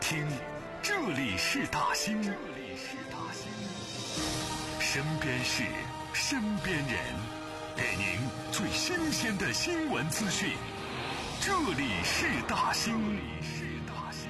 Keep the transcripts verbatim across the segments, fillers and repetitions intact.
听，这里是大兴，这里是大兴，身边事，身边人，给您最新鲜的新闻资讯。这里是大兴，这里是大兴。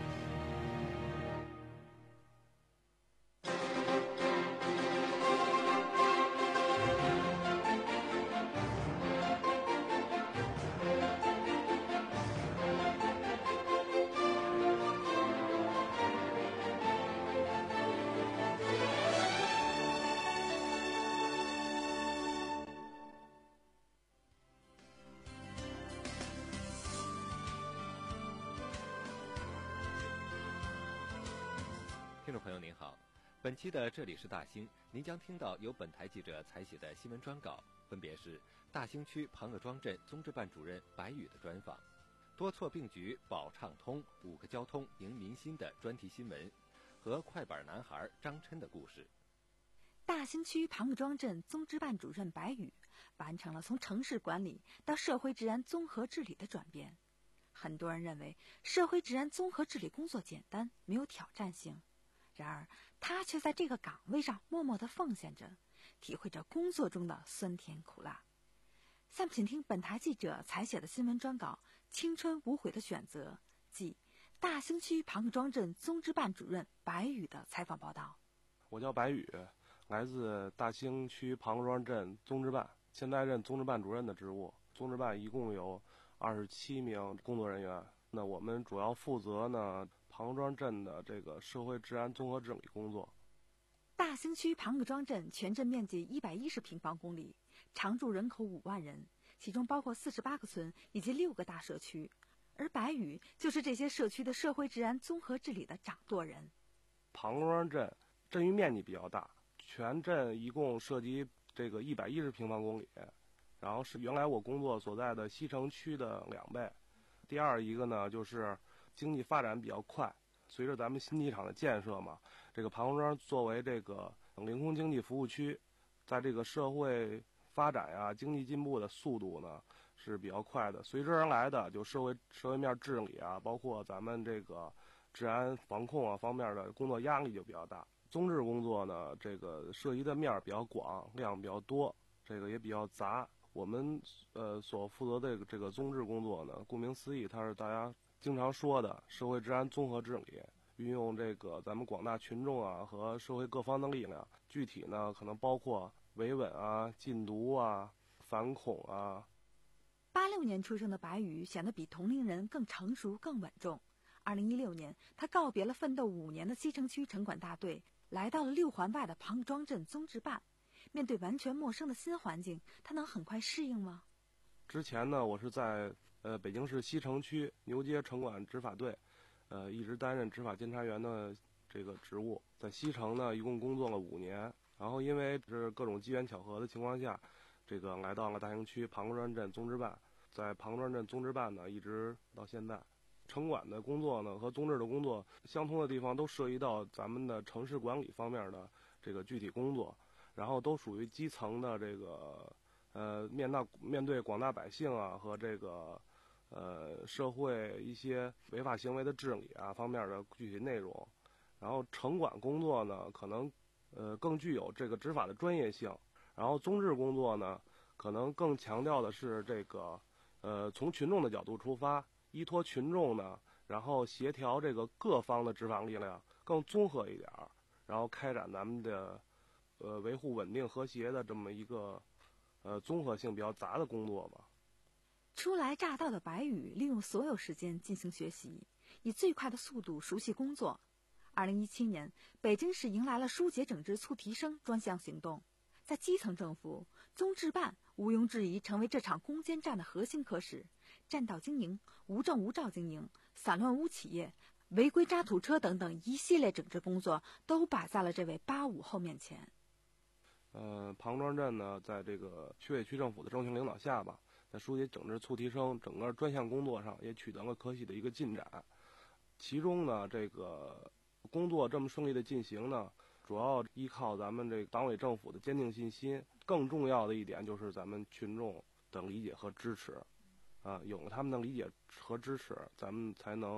听众朋友您好，本期的这里是大兴，您将听到由本台记者采写的新闻专稿，分别是大兴区庞各庄镇综治办主任白宇的专访，多措并举保畅通，五个交通迎民心的专题新闻，和快板男孩张琛的故事。 大兴区庞各庄镇综治办主任白宇完成了从城市管理到社会治安综合治理的转变。很多人认为社会治安综合治理工作简单，没有挑战性，然而他却在这个岗位上默默地奉献着，体会着工作中的酸甜苦辣。下面请听本台记者采写的新闻专稿《青春无悔的选择》，即大兴区庞各庄镇综治办主任白宇的采访报道。 我叫白宇，来自大兴区庞各庄镇综治办，现在任综治办主任的职务。综治办一共有二十七名工作人员，那我们主要负责呢庞各庄镇的这个社会治安综合治理工作。 大兴区庞各庄镇全镇面积一百一十平方公里，常住人口五万人，其中包括四十八个村以及六个大社区，而白宇就是这些社区的社会治安综合治理的掌舵人。 庞各庄镇镇域面积比较大，全镇一共涉及这个一百一十平方公里，然后是原来我工作所在的西城区的两倍。第二一个呢，就是经济发展比较快，随着咱们新机场的建设嘛，这个庞各庄作为这个领空经济服务区，在这个社会发展呀、经济进步的速度呢是比较快的，随之而来的就社会社会面治理啊，包括咱们这个治安防控啊方面的工作压力就比较大。综治工作呢，这个涉及的面比较广，量比较多，这个也比较杂。我们呃所负责的这个这个综治工作呢，顾名思义，它是大家经常说的社会治安综合治理，运用这个咱们广大群众啊和社会各方的力量，具体呢可能包括维稳啊、禁毒啊、反恐啊。 八六年出生的白宇显得比同龄人更成熟、更稳重。二零一六年，他告别了奋斗五年的西城区城管大队，来到了六环外的庞各庄镇综治办。面对完全陌生的新环境，他能很快适应吗？ 之前呢，我是在呃北京市西城区牛街城管执法队，呃一直担任执法监察员的这个职务。在西城呢，一共工作了五年，然后因为是各种机缘巧合的情况下，这个来到了大兴区庞各庄镇综治办，在庞各庄镇综治办呢，一直到现在。城管的工作呢和综治的工作相通的地方，都涉及到咱们的城市管理方面的这个具体工作。然后都属于基层的这个呃面大面对广大百姓啊和这个呃社会一些违法行为的治理啊方面的具体内容。然后城管工作呢可能呃更具有这个执法的专业性，然后综治工作呢可能更强调的是这个呃从群众的角度出发，依托群众呢，然后协调这个各方的执法力量更综合一点，然后开展咱们的呃，维护稳定和谐的这么一个呃综合性比较杂的工作吧。 初来乍到的白宇利用所有时间进行学习，以最快的速度熟悉工作。二零一七年，北京市迎来了疏解整治促提升专项行动，在基层政府，综治办毋庸置疑成为这场攻坚战的核心科室。占道经营、无证无照经营、散乱无企业、违规渣土车等等一系列整治工作都摆在了这位八五后面前。 呃，庞庄镇呢，在这个区委区政府的政权领导下吧，在疏解整治促提升整个专项工作上也取得了可喜的一个进展。其中呢，这个工作这么顺利的进行呢，主要依靠咱们这个党委政府的坚定信心。更重要的一点就是咱们群众的理解和支持，啊，有了他们的理解和支持，咱们才能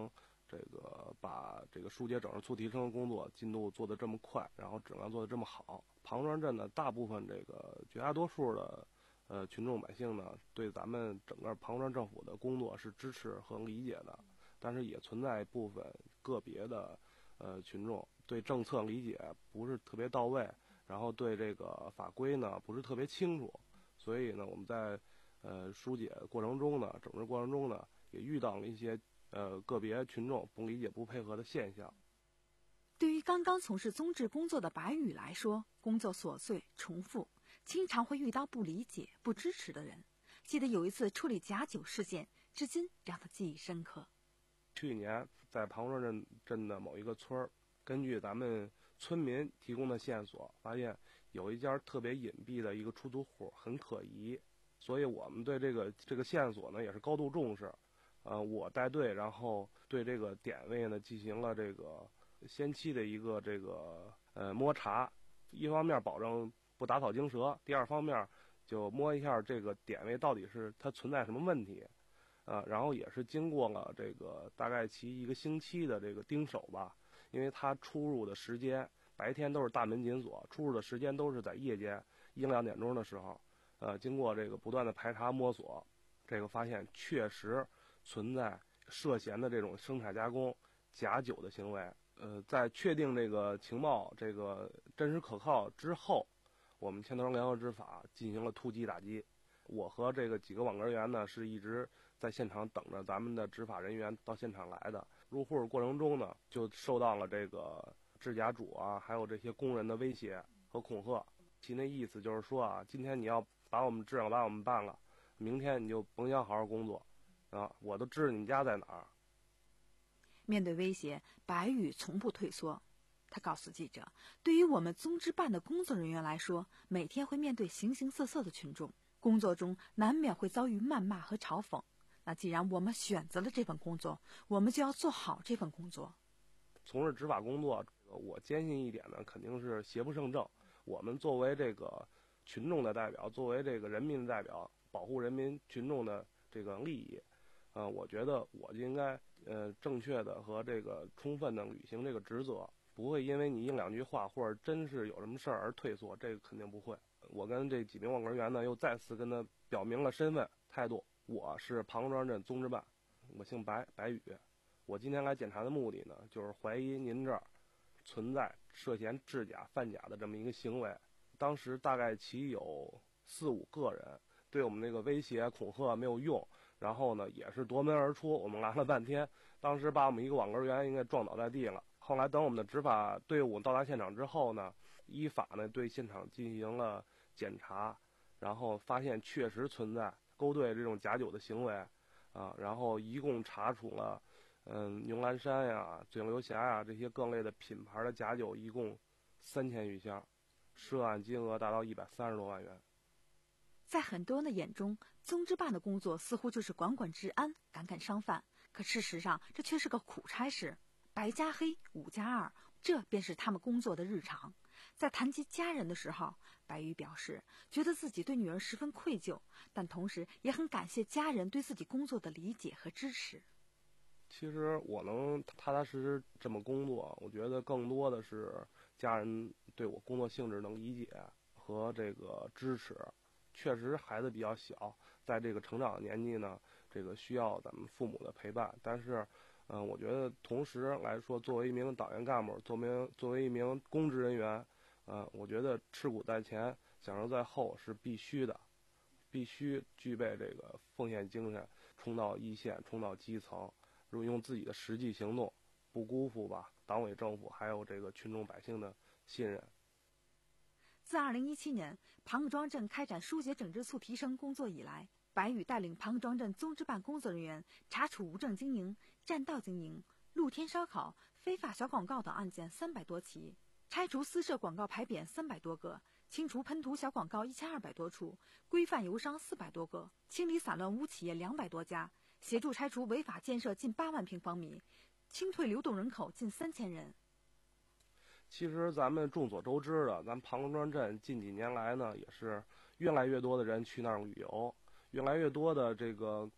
这个把这个疏解整治促提升的工作进度做得这么快，然后质量做得这么好。庞庄镇呢，大部分这个绝大多数的呃群众百姓呢，对咱们整个庞庄政府的工作是支持和理解的，但是也存在部分个别的呃群众对政策理解不是特别到位，然后对这个法规呢不是特别清楚，所以呢我们在呃疏解过程中呢，整治过程中呢，也遇到了一些呃个别群众不理解不配合的现象。 对于刚刚从事宗治工作的白宇来说，工作琐碎重复，经常会遇到不理解不支持的人。记得有一次处理假酒事件，至今让他记忆深刻。 去年在庞庄镇镇的某一个村儿，根据咱们村民提供的线索，发现有一家特别隐蔽的一个出租户很可疑，所以我们对这个这个线索呢也是高度重视。呃，我带队，然后对这个点位呢进行了这个先期的一个这个呃摸查，一方面保证不打草惊蛇，第二方面就摸一下这个点位到底是它存在什么问题。啊，然后也是经过了这个大概其一个星期的这个盯守吧，因为他出入的时间白天都是大门紧锁，出入的时间都是在夜间一两点钟的时候，呃，经过这个不断的排查摸索，这个发现确实存在涉嫌的这种生产加工假酒的行为。呃，在确定这个情报这个真实可靠之后，我们牵头联合执法进行了突击打击。我和这个几个网格员呢是一直在现场等着咱们的执法人员到现场来的。入户过程中呢，就受到了这个制假主啊，还有这些工人的威胁和恐吓。其那意思就是说啊，今天你要把我们治了，把我们办了，明天你就甭想好好工作啊！我都知道你们家在哪儿。 面对威胁，白宇从不退缩。他告诉记者，对于我们宗治办的工作人员来说，每天会面对形形色色的群众，工作中难免会遭遇谩骂和嘲讽。那既然我们选择了这份工作，我们就要做好这份工作。 从事执法工作，我坚信一点呢，肯定是邪不胜正。我们作为这个群众的代表，作为这个人民的代表，保护人民群众的这个利益，呃，我觉得我就应该呃正确的和这个充分的履行这个职责，不会因为你一两句话或者真是有什么事儿而退缩，这个肯定不会。我跟这几名网格员呢，又再次跟他表明了身份态度。我是庞庄镇宗治办，我姓白，白宇。我今天来检查的目的呢，就是怀疑您这儿存在涉嫌制假贩假的这么一个行为。当时大概其有四五个人，对我们那个威胁恐吓没有用，然后呢也是夺门而出。我们拦了半天，当时把我们一个网格员应该撞倒在地了。后来等我们的执法队伍到达现场之后呢，依法呢对现场进行了检查，然后发现确实存在勾兑这种假酒的行为，啊，然后一共查处了，嗯，牛栏山呀、嘴流峡呀这些各类的品牌的假酒，一共三千余箱，涉案金额达到一百三十多万元。 在很多人的眼中，宗治办的工作似乎就是管管治安、赶赶商贩，可事实上这却是个苦差事。白加黑，五加二，这便是他们工作的日常。在谈及家人的时候，白宇表示觉得自己对女儿十分愧疚，但同时也很感谢家人对自己工作的理解和支持。 其实我能踏踏实实这么工作，我觉得更多的是家人对我工作性质能理解和这个支持。确实孩子比较小，在这个成长年纪呢，这个需要咱们父母的陪伴，但是嗯、呃，我觉得同时来说，作为一名党员干部，作为作为一名公职人员，呃，我觉得吃苦在前，享受在后是必须的，必须具备这个奉献精神，冲到一线，冲到基层，用自己的实际行动，不辜负吧党委政府还有这个群众百姓的信任。 自二零一七年庞各庄镇开展疏解整治促提升工作以来，白宇带领庞各庄镇宗治办工作人员查处无证经营、占道经营、露天烧烤、非法小广告等案件三百多起，拆除私设广告牌匾三百多个，清除喷涂小广告一千二百多处，规范油商四百多个，清理散乱污企业两百多家，协助拆除违法建设近八万平方米，清退流动人口近三千人。 其实咱们众所周知的，咱庞各庄镇近几年来呢，也是越来越多的人去那儿旅游，越来越多的这个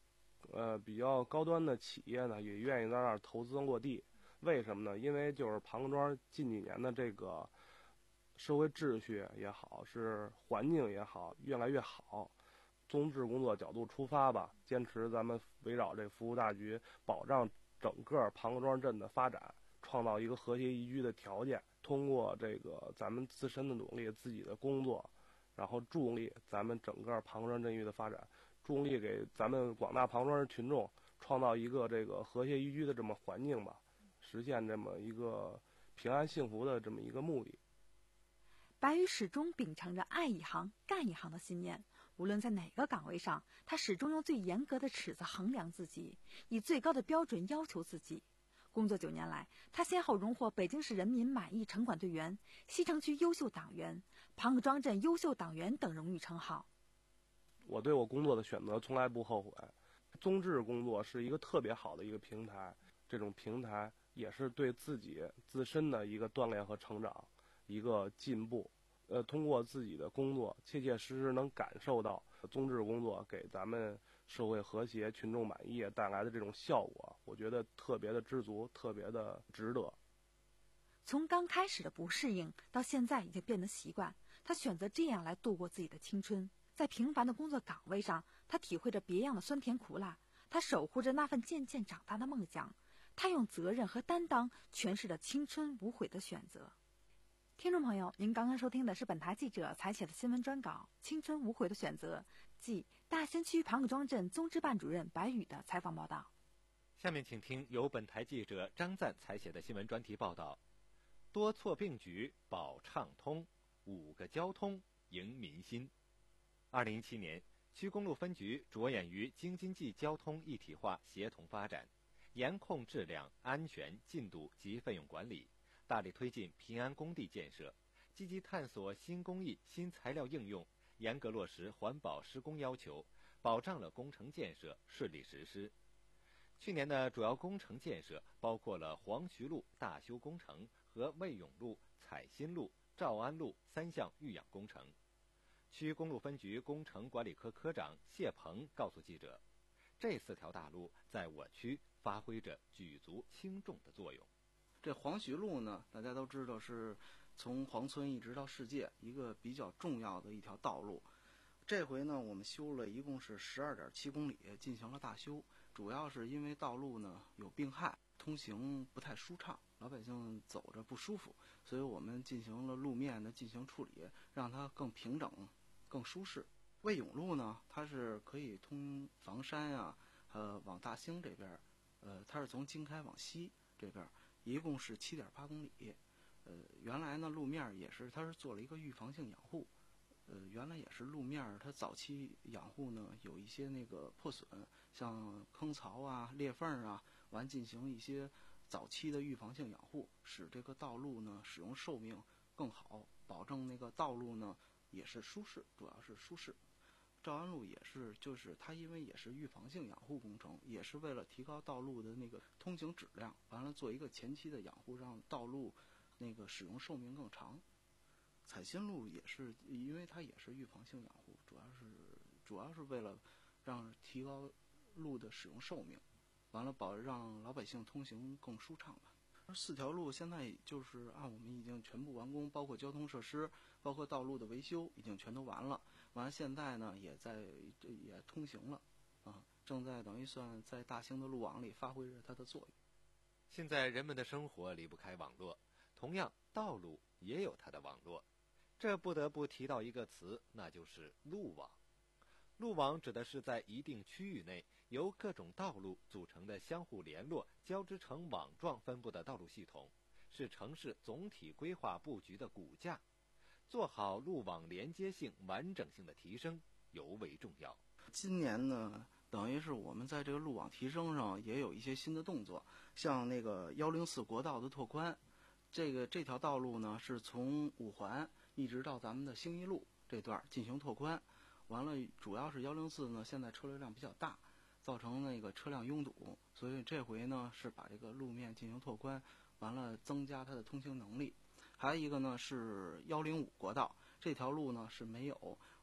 呃比较高端的企业呢，也愿意在那儿投资落地。为什么呢？因为就是庞各庄近几年的这个社会秩序也好，是环境也好，越来越好。综治工作角度出发吧，坚持咱们围绕这服务大局，保障整个庞各庄镇的发展，创造一个和谐宜居的条件。通过这个咱们自身的努力，自己的工作，然后助力咱们整个庞各庄镇域的发展，助力给咱们广大庞各庄群众创造一个这个和谐宜居的这么环境吧，实现这么一个平安幸福的这么一个目的。 白宇始终秉承着爱一行干一行的信念，无论在哪个岗位上，他始终用最严格的尺子衡量自己，以最高的标准要求自己。工作九年来，他先后荣获北京市人民满意城管队员、西城区优秀党员、庞各庄镇优秀党员等荣誉称号。 我对我工作的选择从来不后悔。综治工作是一个特别好的一个平台，这种平台也是对自己自身的一个锻炼和成长，一个进步。呃，通过自己的工作，切切实实能感受到综治工作给咱们社会和谐、群众满意带来的这种效果，我觉得特别的知足，特别的值得。 从刚开始的不适应，到现在已经变得习惯，他选择这样来度过自己的青春。在平凡的工作岗位上，他体会着别样的酸甜苦辣，他守护着那份渐渐长大的梦想，他用责任和担当诠释了青春无悔的选择。听众朋友，您刚刚收听的是本台记者采写的新闻专稿《青春无悔的选择》，即大兴区庞各庄镇综治办主任白宇的采访报道。 下面请听由本台记者张赞采写的新闻专题报道：多措并举保畅通，五个交通迎民心。二零一七年，区公路分局着眼于京津冀交通一体化协同发展，严控质量、安全、进度及费用管理，大力推进平安工地建设，积极探索新工艺、新材料应用，严格落实环保施工要求，保障了工程建设顺利实施。去年的主要工程建设包括了黄徐路大修工程和魏永路、彩新路、兆安路三项育养工程。区公路分局工程管理科科长谢鹏告诉记者，这四条大路在我区发挥着举足轻重的作用。 这黄徐路呢，大家都知道是从黄村一直到世界一个比较重要的一条道路。这回呢，我们修了一共是十二点七公里，进行了大修，主要是因为道路呢有病害，通行不太舒畅，老百姓走着不舒服，所以我们进行了路面的进行处理，让它更平整、更舒适。魏永路呢，它是可以通房山啊，呃，往大兴这边，呃，它是从经开往西这边，一共是七点八公里。呃，原来呢路面也是，它是做了一个预防性养护。呃，原来也是路面，它早期养护呢有一些那个破损，像坑槽啊、裂缝啊，完进行一些早期的预防性养护，使这个道路呢使用寿命更好，保证那个道路呢也是舒适，主要是舒适。兆安路也是，就是它因为也是预防性养护工程，也是为了提高道路的那个通行质量，完了做一个前期的养护，让道路那个使用寿命更长。彩新路也是，因为它也是预防性养护，主要是主要是为了让提高路的使用寿命，完了保让老百姓通行更舒畅吧。四条路现在就是按我们已经全部完工，包括交通设施，包括道路的维修已经全都完了。完了现在呢也在也通行了，啊，正在等于算在大兴的路网里发挥着它的作用。 现在人们的生活离不开网络，同样道路也有它的网络。这不得不提到一个词，那就是路网。路网指的是在一定区域内由各种道路组成的相互联络、交织成网状分布的道路系统，是城市总体规划布局的骨架。做好路网连接性、完整性的提升尤为重要。 今年呢，等于是我们在这个路网提升上也有一些新的动作，像那个一零四国道的拓宽，这个这条道路呢是从五环一直到咱们的兴义路这段进行拓宽，完了主要是一零四呢现在车流量比较大，造成那个车辆拥堵，所以这回呢是把这个路面进行拓宽，完了增加它的通行能力。还有一个呢是一零五国道，这条路呢是没有，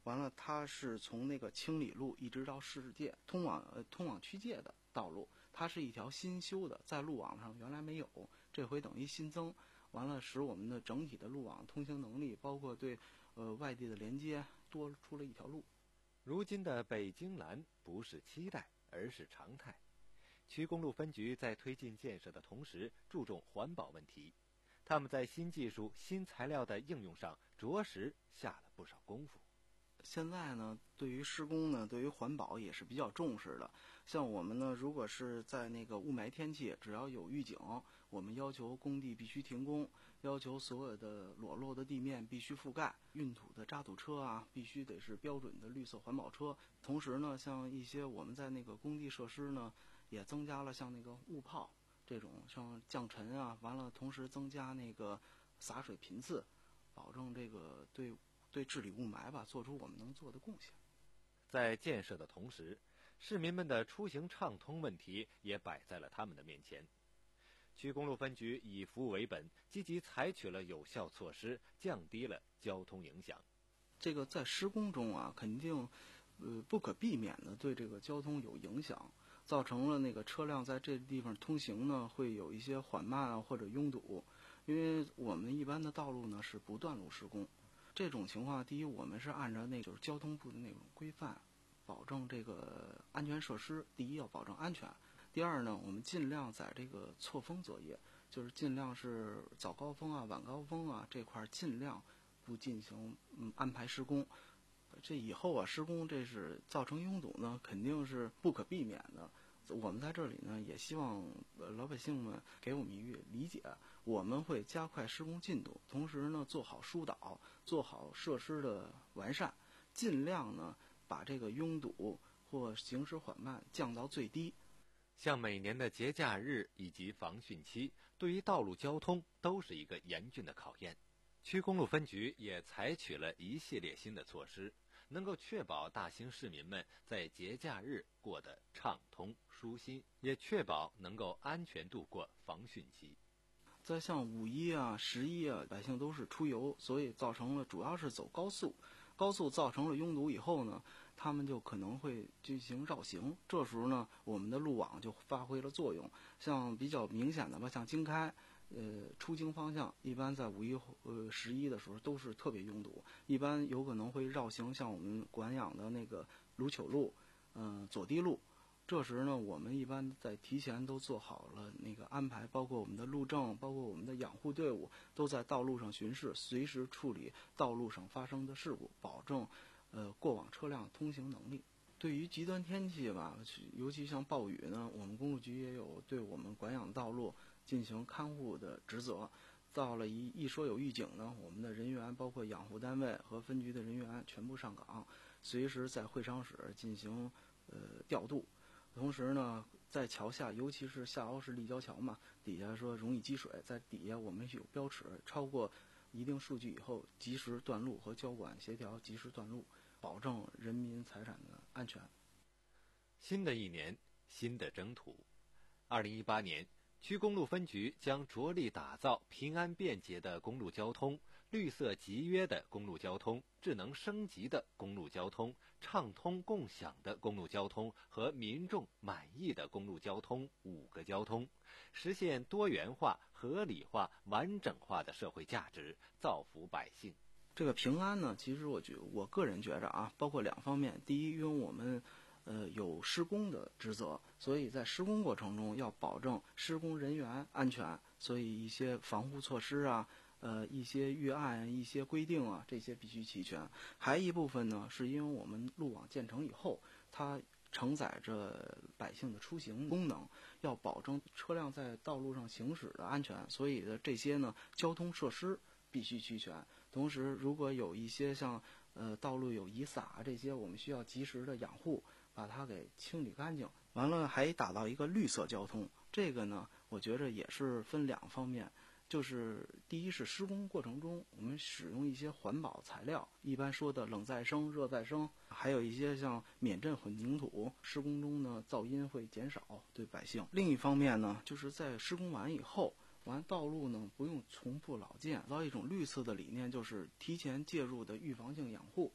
完了它是从那个清理路一直到世界通往呃通往区界的道路，它是一条新修的，在路网上原来没有，这回等于新增，完了使我们的整体的路网通行能力，包括对呃外地的连接多出了一条路。 如今的北京蓝不是期待，而是常态。区公路分局在推进建设的同时，注重环保问题。他们在新技术、新材料的应用上，着实下了不少功夫。 现在呢，对于施工呢，对于环保也是比较重视的。像我们呢，如果是在那个雾霾天气，只要有预警，我们要求工地必须停工，要求所有的裸露的地面必须覆盖，运土的渣土车啊，必须得是标准的绿色环保车。同时呢，像一些我们在那个工地设施呢，也增加了像那个雾炮这种，像降尘啊，完了同时增加那个洒水频次，保证这个对。对治理雾霾吧，做出我们能做的贡献。 在建设的同时，市民们的出行畅通问题也摆在了他们的面前。区公路分局以服务为本，积极采取了有效措施，降低了交通影响。 这个在施工中啊，肯定呃不可避免的对这个交通有影响，造成了那个车辆在这地方通行呢会有一些缓慢啊或者拥堵，因为我们一般的道路呢是不断路施工。这种情况，第一，我们是按照那就是交通部的那种规范，保证这个安全设施。第一要保证安全，第二呢，我们尽量在这个错峰作业，就是尽量是早高峰啊、晚高峰啊这块尽量不进行嗯安排施工。这以后啊，施工这是造成拥堵呢，肯定是不可避免的。我们在这里呢，也希望老百姓们给我们一个理解，我们会加快施工进度，同时呢，做好疏导，做好设施的完善，尽量呢把这个拥堵或行驶缓慢降到最低。 像每年的节假日以及防汛期，对于道路交通都是一个严峻的考验。区公路分局也采取了一系列新的措施，能够确保大兴市民们在节假日过得畅通舒心，也确保能够安全度过防汛期。 在像五一啊、十一啊，百姓都是出游，所以造成了主要是走高速，高速造成了拥堵以后呢，他们就可能会进行绕行。这时候呢，我们的路网就发挥了作用。像比较明显的吧，像京开。呃，出京方向一般在五一、呃十一的时候都是特别拥堵，一般有可能会绕行，像我们管养的那个卢糗路、嗯、呃、左堤路。这时呢，我们一般在提前都做好了那个安排，包括我们的路政，包括我们的养护队伍，都在道路上巡视，随时处理道路上发生的事故，保证呃过往车辆通行能力。对于极端天气吧，尤其像暴雨呢，我们公路局也有对我们管养道路进行看护的职责。到了一一说有预警呢，我们的人员包括养护单位和分局的人员全部上岗，随时在会商室进行呃调度。同时呢，在桥下，尤其是下凹式立交桥嘛，底下说容易积水，在底下我们有标尺，超过一定数据以后，及时断路和交管协调及时断路，保证人民财产的安全。 新的一年，新的征途。二零一八年，区公路分局将着力打造平安便捷的公路交通、绿色集约的公路交通、智能升级的公路交通、畅通共享的公路交通和民众满意的公路交通五个交通，实现多元化、合理化、完整化的社会价值，造福百姓。 这个平安呢，其实我觉我个人觉着啊，包括两方面。第一，因为我们呃有施工的职责，所以在施工过程中要保证施工人员安全，所以一些防护措施啊，呃一些预案、一些规定啊，这些必须齐全。还一部分呢，是因为我们路网建成以后，它承载着百姓的出行功能，要保证车辆在道路上行驶的安全，所以的这些呢，交通设施必须齐全。同时，如果有一些像呃道路有遗撒这些，我们需要及时的养护，把它给清理干净。完了，还打造一个绿色交通。这个呢，我觉着也是分两方面，就是第一是施工过程中我们使用一些环保材料，一般说的冷再生、热再生，还有一些像免震混凝土，施工中呢噪音会减少对百姓。另一方面呢，就是在施工完以后。完道路呢不用重复老建，到一种绿色的理念，就是提前介入的预防性养护，把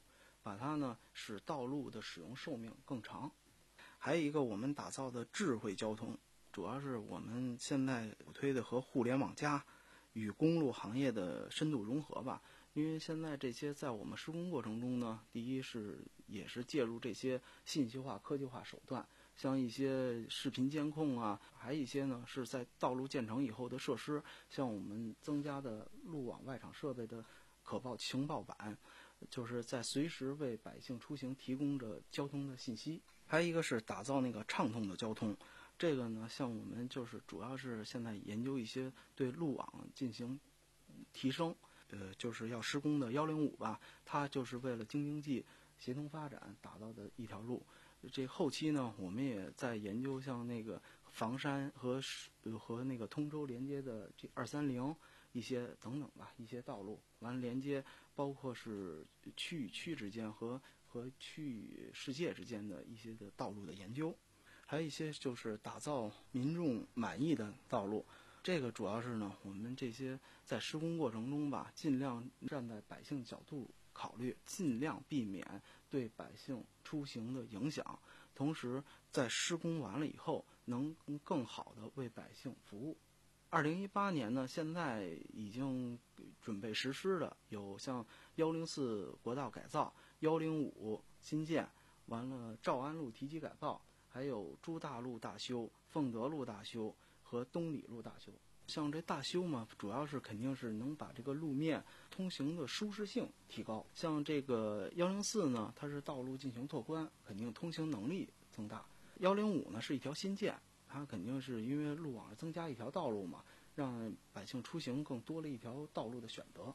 把它呢使道路的使用寿命更长。还有一个我们打造的智慧交通，主要是我们现在推的和互联网加与公路行业的深度融合吧。因为现在这些在我们施工过程中呢，第一是也是介入这些信息化、科技化手段，像一些视频监控啊，还有一些呢是在道路建成以后的设施，像我们增加的路网外场设备的可报情报板，就是在随时为百姓出行提供着交通的信息。还有一个是打造那个畅通的交通，这个呢像我们就是主要是现在研究一些对路网进行提升。呃，就是要施工的幺零五吧，它就是为了京津冀协同发展打造的一条路。这后期呢，我们也在研究像那个房山和和那个通州连接的这二三零一些等等吧，一些道路，完了连接包括是区与区之间和和区与世界之间的一些的道路的研究，还有一些就是打造民众满意的道路。这个主要是呢，我们这些在施工过程中吧，尽量站在百姓角度考虑，尽量避免对百姓出行的影响，同时在施工完了以后，能更好的为百姓服务。二零一八年呢，现在已经准备实施的有像幺零四国道改造、幺零五新建，完了诏安路提及改造，还有朱大路大修、凤德路大修和东里路大修。像这大修嘛，主要是肯定是能把这个路面通行的舒适性提高。像这个幺零四呢，它是道路进行拓宽，肯定通行能力增大。幺零五呢是一条新建，它肯定是因为路网增加一条道路嘛，让百姓出行更多了一条道路的选择。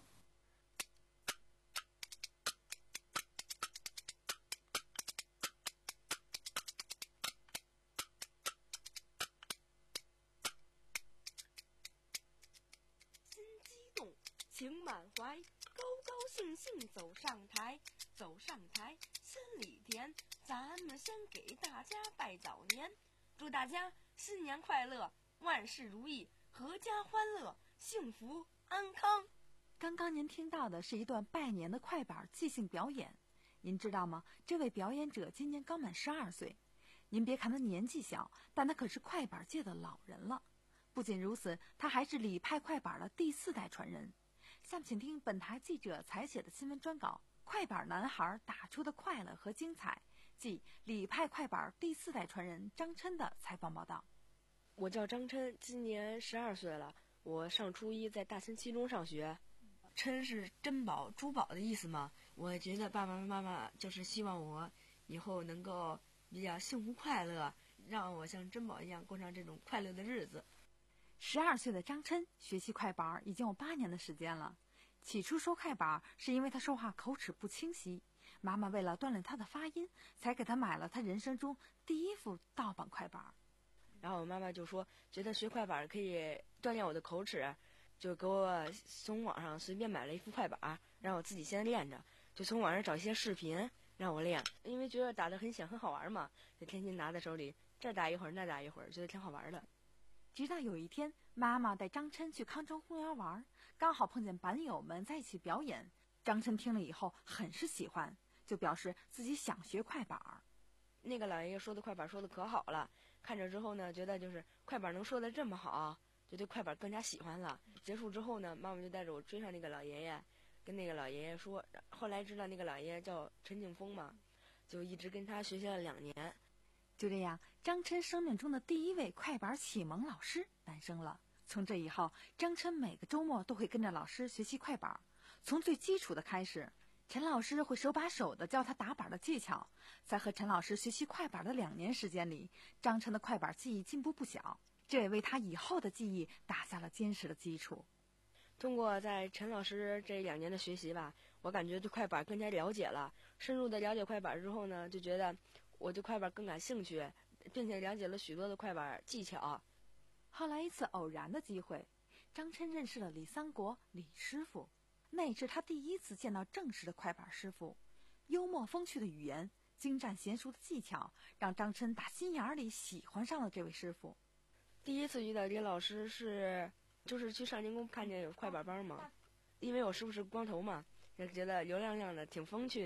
情满怀，高高兴兴走上台，走上台心里甜，咱们先给大家拜早年，祝大家新年快乐，万事如意，阖家欢乐，幸福安康。 刚刚您听到的是一段拜年的快板即兴表演，您知道吗？这位表演者今年刚满十二岁，您别看他年纪小，但他可是快板界的老人了。不仅如此，他还是李派快板的第四代传人。下面请听本台记者采写的新闻专稿《快板男孩打出的快乐和精彩》，即李派快板第四代传人张琛的采访报道。 我叫张琛，今年十二岁了，我上初一，在大新七中上学。琛是珍宝、珠宝的意思嘛？我觉得爸爸妈妈就是希望我以后能够比较幸福快乐，让我像珍宝一样过上这种快乐的日子。 十二岁的张琛学习快板已经有八年的时间了。起初说快板是因为他说话口齿不清晰，妈妈为了锻炼他的发音，才给他买了他人生中第一副盗版快板。 然后我妈妈就说，觉得学快板可以锻炼我的口齿，就给我从网上随便买了一副快板，让我自己先练着，就从网上找一些视频让我练，因为觉得打得很响很好玩嘛，就天天拿在手里，这打一会儿那打一会儿，觉得挺好玩的。 直到有一天，妈妈带张琛去康庄公园玩，刚好碰见板友们在一起表演。张琛听了以后很是喜欢，就表示自己想学快板。 那个老爷爷说的快板说的可好了，看着之后呢，觉得就是快板能说的这么好，就对快板更加喜欢了。结束之后呢，妈妈就带着我追上那个老爷爷，跟那个老爷爷说，后来知道那个老爷爷叫陈景峰嘛，就一直跟他学习了两年。 就这样，张琛生命中的第一位快板启蒙老师诞生了。从这以后，张琛每个周末都会跟着老师学习快板，从最基础的开始。陈老师会手把手地教他打板的技巧。在和陈老师学习快板的两年时间里，张琛的快板技艺进步不小，这也为他以后的技艺打下了坚实的基础。 通过在陈老师这两年的学习吧，我感觉对快板更加了解了。深入的了解快板之后呢，就觉得我对快板更感兴趣，并且了解了许多的快板技巧。 后来一次偶然的机会，张琛认识了李三国李师傅，那是他第一次见到正式的快板师傅。幽默风趣的语言，精湛娴熟的技巧，让张琛打心眼里喜欢上了这位师傅。 第一次遇到李老师是就是去少年宫看见有快板班嘛，因为我师傅是光头嘛，就觉得油亮亮的挺风趣的，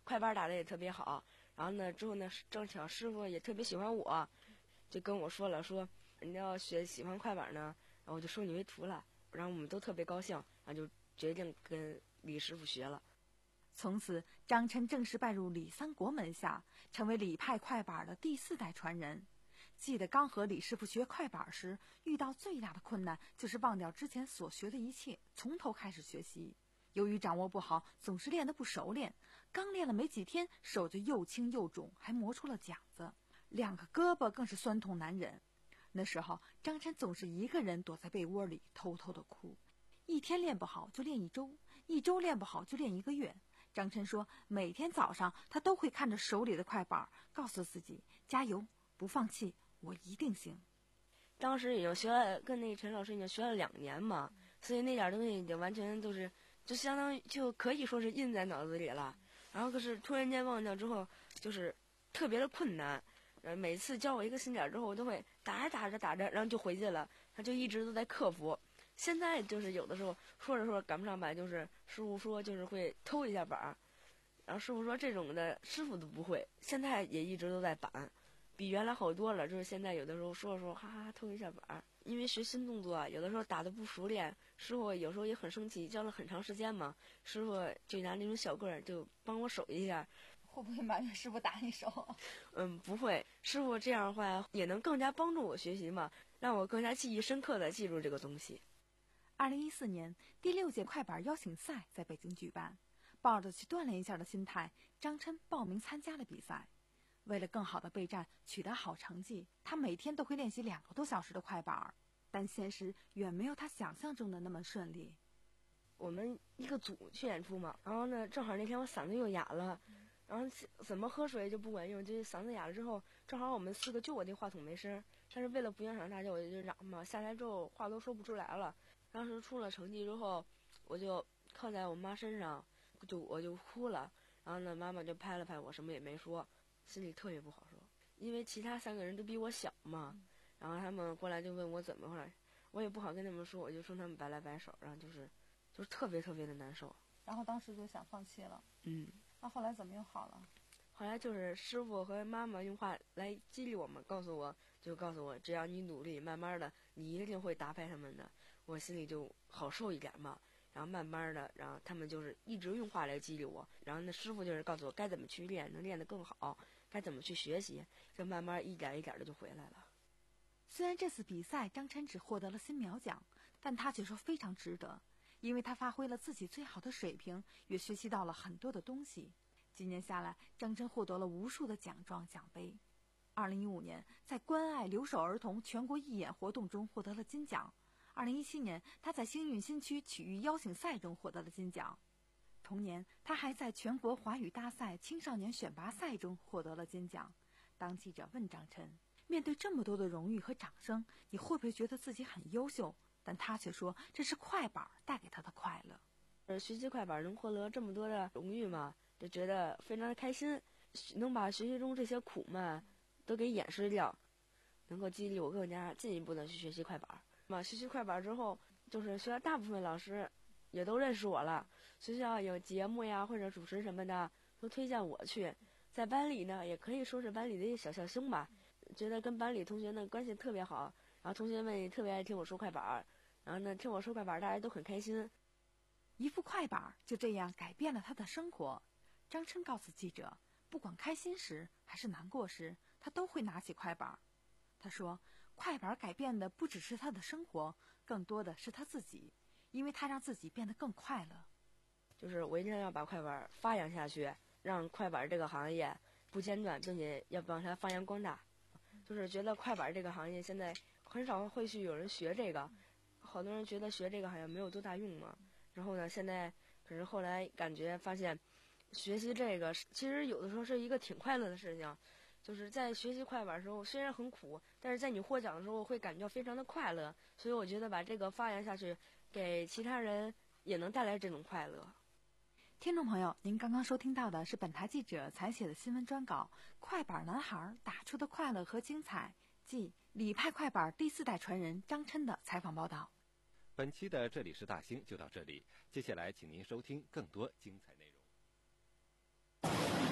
快板打得也特别好。然后呢，之后呢，正巧师傅也特别喜欢我，就跟我说了，说你要学喜欢快板呢，然后我就收你为徒了。然后我们都特别高兴，然后就决定跟李师傅学了。 从此，张琛正式拜入李三国门下，成为李派快板的第四代传人。记得刚和李师傅学快板时，遇到最大的困难就是忘掉之前所学的一切，从头开始学习。由于掌握不好，总是练得不熟练，刚练了没几天，手就又青又肿，还磨出了茧子，两个胳膊更是酸痛难忍。那时候，张琛总是一个人躲在被窝里偷偷的哭，一天练不好就练一周，一周练不好就练一个月。张琛说，每天早上他都会看着手里的快板，告诉自己加油，不放弃，我一定行。 当时已经学了，跟那陈老师已经学了两年嘛，所以那点东西已经完全都是，就相当于就可以说是印在脑子里了。然后可是突然间忘掉之后，就是特别的困难。呃，每次教我一个新点之后，我都会打着打着打着，然后就回去了。他就一直都在克服。现在就是有的时候说着说着赶不上板，就是师傅说就是会偷一下板儿，然后师傅说这种的师傅都不会，现在也一直都在板，比原来好多了。就是现在有的时候说着说哈哈偷一下板儿，因为学新动作，有的时候打得不熟练，师傅有时候也很生气，教了很长时间嘛，师傅就拿那种小棍儿就帮我守一下。 会不会埋怨师傅打你手？ 嗯，不会，师傅这样的话也能更加帮助我学习嘛，让我更加记忆深刻的记住这个东西。 二零一四年，第六届快板邀请赛在北京举办，抱着去锻炼一下的心态，张琛报名参加了比赛。为了更好的备战，取得好成绩，他每天都会练习两个多小时的快板，但现实远没有他想象中的那么顺利。 我们一个组去演出嘛，然后呢，正好那天我嗓子又哑了，然后怎么喝水就不管用，就是嗓子哑了之后，正好我们四个就我那话筒没声，但是为了不影响大家，我就嚷嘛，下来之后话都说不出来了。当时出了成绩之后，我就靠在我妈身上，就我就哭了。然后呢，妈妈就拍了拍我，什么也没说，心里特别不好受。因为其他三个人都比我小嘛，然后他们过来就问我怎么回来，我也不好跟他们说，我就冲他们摆来摆手，然后就是就是特别特别的难受。 然后当时就想放弃了。 嗯。 那后来怎么又好了？ 后来就是师傅和妈妈用话来激励我们，告诉我就告诉我，只要你努力，慢慢的你一定会打败他们的。我心里就好受一点嘛。然后慢慢的，然后他们就是一直用话来激励我。然后那师傅就是告诉我该怎么去练，能练得更好，该怎么去学习，就慢慢一点一点的就回来了。 虽然这次比赛张琛只获得了新苗奖，但他却说非常值得，因为他发挥了自己最好的水平，也学习到了很多的东西。几年下来，张琛获得了无数的奖状奖杯。二零一五年，在关爱留守儿童全国义演活动中获得了金奖。二零一七年，他在星运新区曲艺邀请赛中获得了金奖。同年，他还在全国华语大赛青少年选拔赛中获得了金奖。当记者问张琛，面对这么多的荣誉和掌声，你会不会觉得自己很优秀？但他却说，这是快板带给他的快乐。 呃，学习快板能获得这么多的荣誉嘛，就觉得非常的开心，能把学习中这些苦嘛都给掩饰掉，能够激励我更加进一步的去学习快板。嘛，学习快板之后，就是学校大部分老师也都认识我了，学校有节目呀或者主持什么的都推荐我去。在班里呢，也可以说是班里的一个小笑星吧，觉得跟班里同学呢关系特别好，然后同学们也特别爱听我说快板，然后呢听我说快板大家都很开心。 一副快板就这样改变了他的生活。张琛告诉记者，不管开心时还是难过时，他都会拿起快板。他说，快板改变的不只是他的生活，更多的是他自己，因为他让自己变得更快乐。 就是我一定要把快板发扬下去，让快板这个行业不间断，并且要帮它发扬光大。就是觉得快板这个行业现在很少会去有人学这个，好多人觉得学这个好像没有多大用嘛。然后呢，现在可是后来感觉发现，学习这个其实有的时候是一个挺快乐的事情。就是在学习快板的时候，虽然很苦，但是在你获奖的时候会感觉非常的快乐。所以我觉得把这个发扬下去，给其他人也能带来这种快乐。 听众朋友，您刚刚收听到的是本台记者采写的新闻专稿《快板男孩打出的快乐和精彩》，即李派快板第四代传人张琛的采访报道。 本期的这里是大兴就到这里，接下来请您收听更多精彩内容。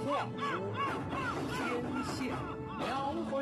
晃出天下苗。